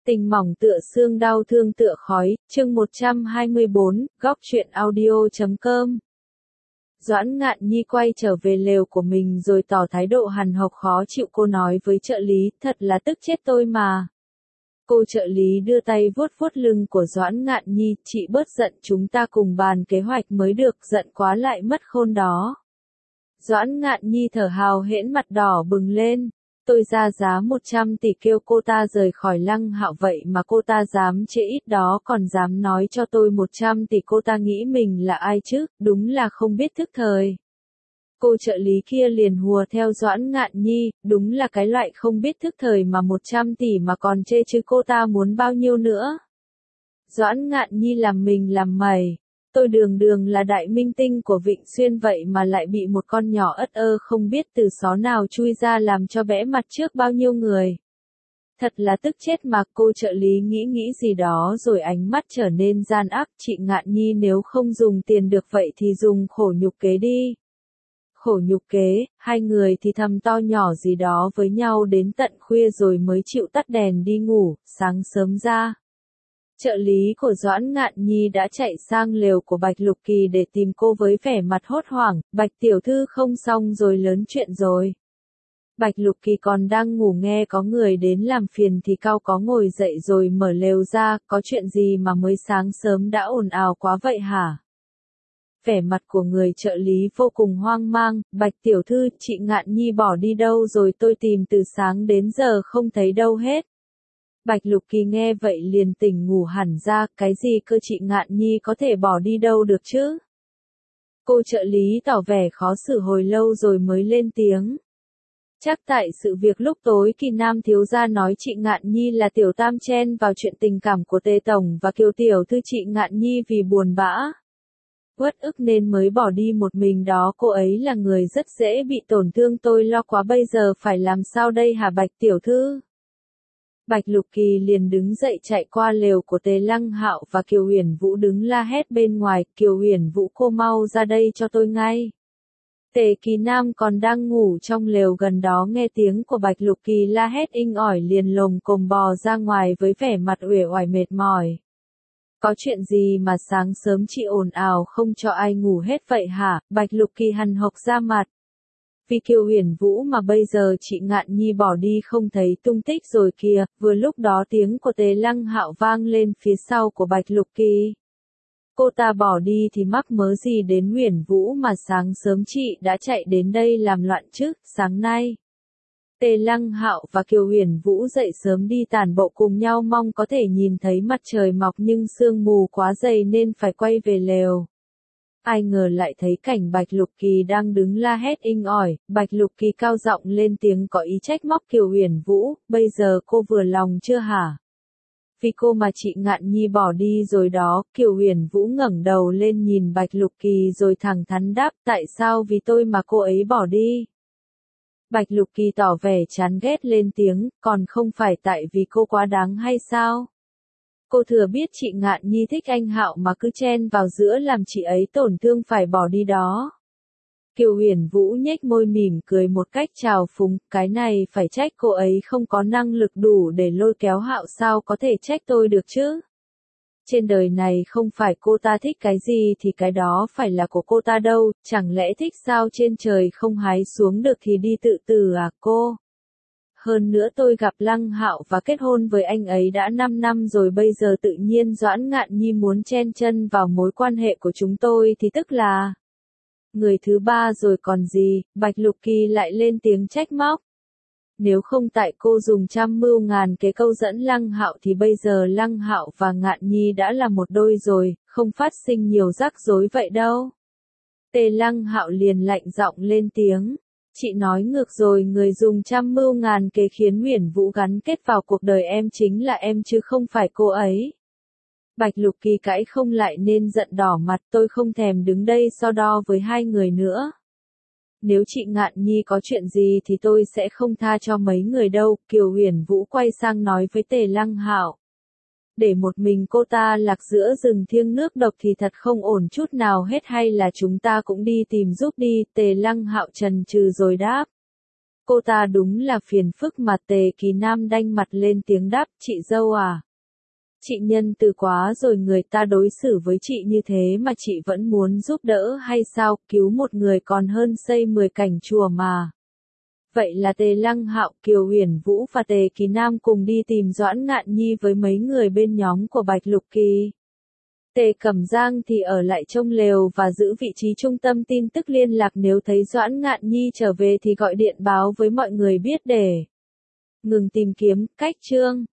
Tình mỏng tựa xương đau thương tựa khói, chương 124, góc truyện audio.com. Doãn Ngạn Nhi quay trở về lều của mình rồi tỏ thái độ hằn học khó chịu. Cô nói với trợ lý, thật là tức chết tôi mà. Cô trợ lý đưa tay vuốt vuốt lưng của Doãn Ngạn Nhi, chị bớt giận, chúng ta cùng bàn kế hoạch mới được, giận quá lại mất khôn đó. Doãn Ngạn Nhi thở hào hển, mặt đỏ bừng lên. Tôi ra giá 100 tỷ kêu cô ta rời khỏi Lăng Hạo, vậy mà cô ta dám chê ít đó, còn dám nói cho tôi 100 tỷ. Cô ta nghĩ mình là ai chứ, đúng là không biết thức thời. Cô trợ lý kia liền hùa theo Doãn Ngạn Nhi, đúng là cái loại không biết thức thời mà 100 tỷ mà còn chê chứ cô ta muốn bao nhiêu nữa. Doãn Ngạn Nhi làm mình làm mày. Tôi đường đường là đại minh tinh của Vịnh Xuyên vậy mà lại bị một con nhỏ ất ơ không biết từ xó nào chui ra làm cho bẽ mặt trước bao nhiêu người. Thật là tức chết mà. Cô trợ lý nghĩ gì đó rồi ánh mắt trở nên gian ác. Chị Ngạn Nhi, nếu không dùng tiền được vậy thì dùng khổ nhục kế đi. Khổ nhục kế, hai người thì thầm to nhỏ gì đó với nhau đến tận khuya rồi mới chịu tắt đèn đi ngủ, sáng sớm ra. Trợ lý của Doãn Ngạn Nhi đã chạy sang lều của Bạch Lục Kỳ để tìm cô với vẻ mặt hốt hoảng. Bạch tiểu thư không xong rồi, lớn chuyện rồi. Bạch Lục Kỳ còn đang ngủ nghe có người đến làm phiền thì cau có ngồi dậy rồi mở lều ra. Có chuyện gì mà mới sáng sớm đã ồn ào quá vậy hả? Vẻ mặt của người trợ lý vô cùng hoang mang. Bạch tiểu thư, chị Ngạn Nhi bỏ đi đâu rồi, tôi tìm từ sáng đến giờ không thấy đâu hết. Bạch Lục Kỳ nghe vậy liền tỉnh ngủ hẳn ra. Cái gì cơ, chị Ngạn Nhi có thể bỏ đi đâu được chứ? Cô trợ lý tỏ vẻ khó xử hồi lâu rồi mới lên tiếng. Chắc tại sự việc lúc tối Kỳ Nam thiếu gia nói chị Ngạn Nhi là tiểu tam chen vào chuyện tình cảm của Tề Tổng và Kiều tiểu thư, chị Ngạn Nhi vì buồn bã, uất ức nên mới bỏ đi một mình đó. Cô ấy là người rất dễ bị tổn thương, tôi lo quá, bây giờ phải làm sao đây hả Bạch tiểu thư? Bạch Lục Kỳ liền đứng dậy chạy qua lều của Tề Lăng Hạo và Kiều Huyền Vũ đứng la hét bên ngoài. Kiều Huyền Vũ, cô mau ra đây cho tôi ngay. Tề Kỳ Nam còn đang ngủ trong lều gần đó nghe tiếng của Bạch Lục Kỳ la hét inh ỏi liền lồm cồm bò ra ngoài với vẻ mặt uể oải mệt mỏi. Có chuyện gì mà sáng sớm chị ồn ào không cho ai ngủ hết vậy hả? Bạch Lục Kỳ hằn học ra mặt. Vì Kiều Huyền Vũ mà bây giờ chị Ngạn Nhi bỏ đi không thấy tung tích rồi kìa. Vừa lúc đó tiếng của Tề Lăng Hạo vang lên phía sau của Bạch Lục Kỳ. Cô ta bỏ đi thì mắc mớ gì đến Huyền Vũ mà sáng sớm chị đã chạy đến đây làm loạn chứ? Sáng nay Tề Lăng Hạo và Kiều Huyền Vũ dậy sớm đi tản bộ cùng nhau mong có thể nhìn thấy mặt trời mọc, nhưng sương mù quá dày nên phải quay về lều. Ai ngờ lại thấy cảnh Bạch Lục Kỳ đang đứng la hét inh ỏi. Bạch Lục Kỳ cao giọng lên tiếng có ý trách móc Kiều Huyền Vũ, bây giờ cô vừa lòng chưa hả? Vì cô mà chị Ngạn Nhi bỏ đi rồi đó. Kiều Huyền Vũ ngẩng đầu lên nhìn Bạch Lục Kỳ rồi thẳng thắn đáp, tại sao vì tôi mà cô ấy bỏ đi? Bạch Lục Kỳ tỏ vẻ chán ghét lên tiếng, còn không phải tại vì cô quá đáng hay sao? Cô thừa biết chị Ngạn Nhi thích anh Hạo mà cứ chen vào giữa làm chị ấy tổn thương phải bỏ đi đó. Kiều Huyền Vũ nhếch môi mỉm cười một cách trào phúng, cái này phải trách cô ấy không có năng lực đủ để lôi kéo Hạo, sao có thể trách tôi được chứ? Trên đời này không phải cô ta thích cái gì thì cái đó phải là của cô ta đâu, chẳng lẽ thích sao trên trời không hái xuống được thì đi tự tử à cô? Hơn nữa tôi gặp Lăng Hạo và kết hôn với anh ấy đã 5 năm rồi, bây giờ tự nhiên Doãn Ngạn Nhi muốn chen chân vào mối quan hệ của chúng tôi thì tức là người thứ ba rồi còn gì. Bạch Lục Kỳ lại lên tiếng trách móc. Nếu không tại cô dùng trăm mưu ngàn kế câu dẫn Lăng Hạo thì bây giờ Lăng Hạo và Ngạn Nhi đã là một đôi rồi, không phát sinh nhiều rắc rối vậy đâu. Tề Lăng Hạo liền lạnh giọng lên tiếng. Chị nói ngược rồi, người dùng trăm mưu ngàn kế khiến Huyền Vũ gắn kết vào cuộc đời em chính là em chứ không phải cô ấy. Bạch Lục Kỳ cãi không lại nên giận đỏ mặt, tôi không thèm đứng đây so đo với hai người nữa. Nếu chị Ngạn Nhi có chuyện gì thì tôi sẽ không tha cho mấy người đâu. Kiều Huyền Vũ quay sang nói với Tề Lăng Hạo. Để một mình cô ta lạc giữa rừng thiêng nước độc thì thật không ổn chút nào hết, hay là chúng ta cũng đi tìm giúp đi. Tề Lăng Hạo chần chừ rồi đáp. Cô ta đúng là phiền phức mà. Tề Kỳ Nam đanh mặt lên tiếng đáp, chị dâu à. Chị nhân từ quá rồi, người ta đối xử với chị như thế mà chị vẫn muốn giúp đỡ hay sao, cứu một người còn hơn xây 10 cảnh chùa mà. Vậy là Tề Lăng Hạo, Kiều Uyển Vũ và Tề Kỳ Nam cùng đi tìm Doãn Ngạn Nhi với mấy người bên nhóm của Bạch Lục Kỳ. Tề Cẩm Giang thì ở lại trông lều và giữ vị trí trung tâm tin tức liên lạc, nếu thấy Doãn Ngạn Nhi trở về thì gọi điện báo với mọi người biết để ngừng tìm kiếm. Cách chương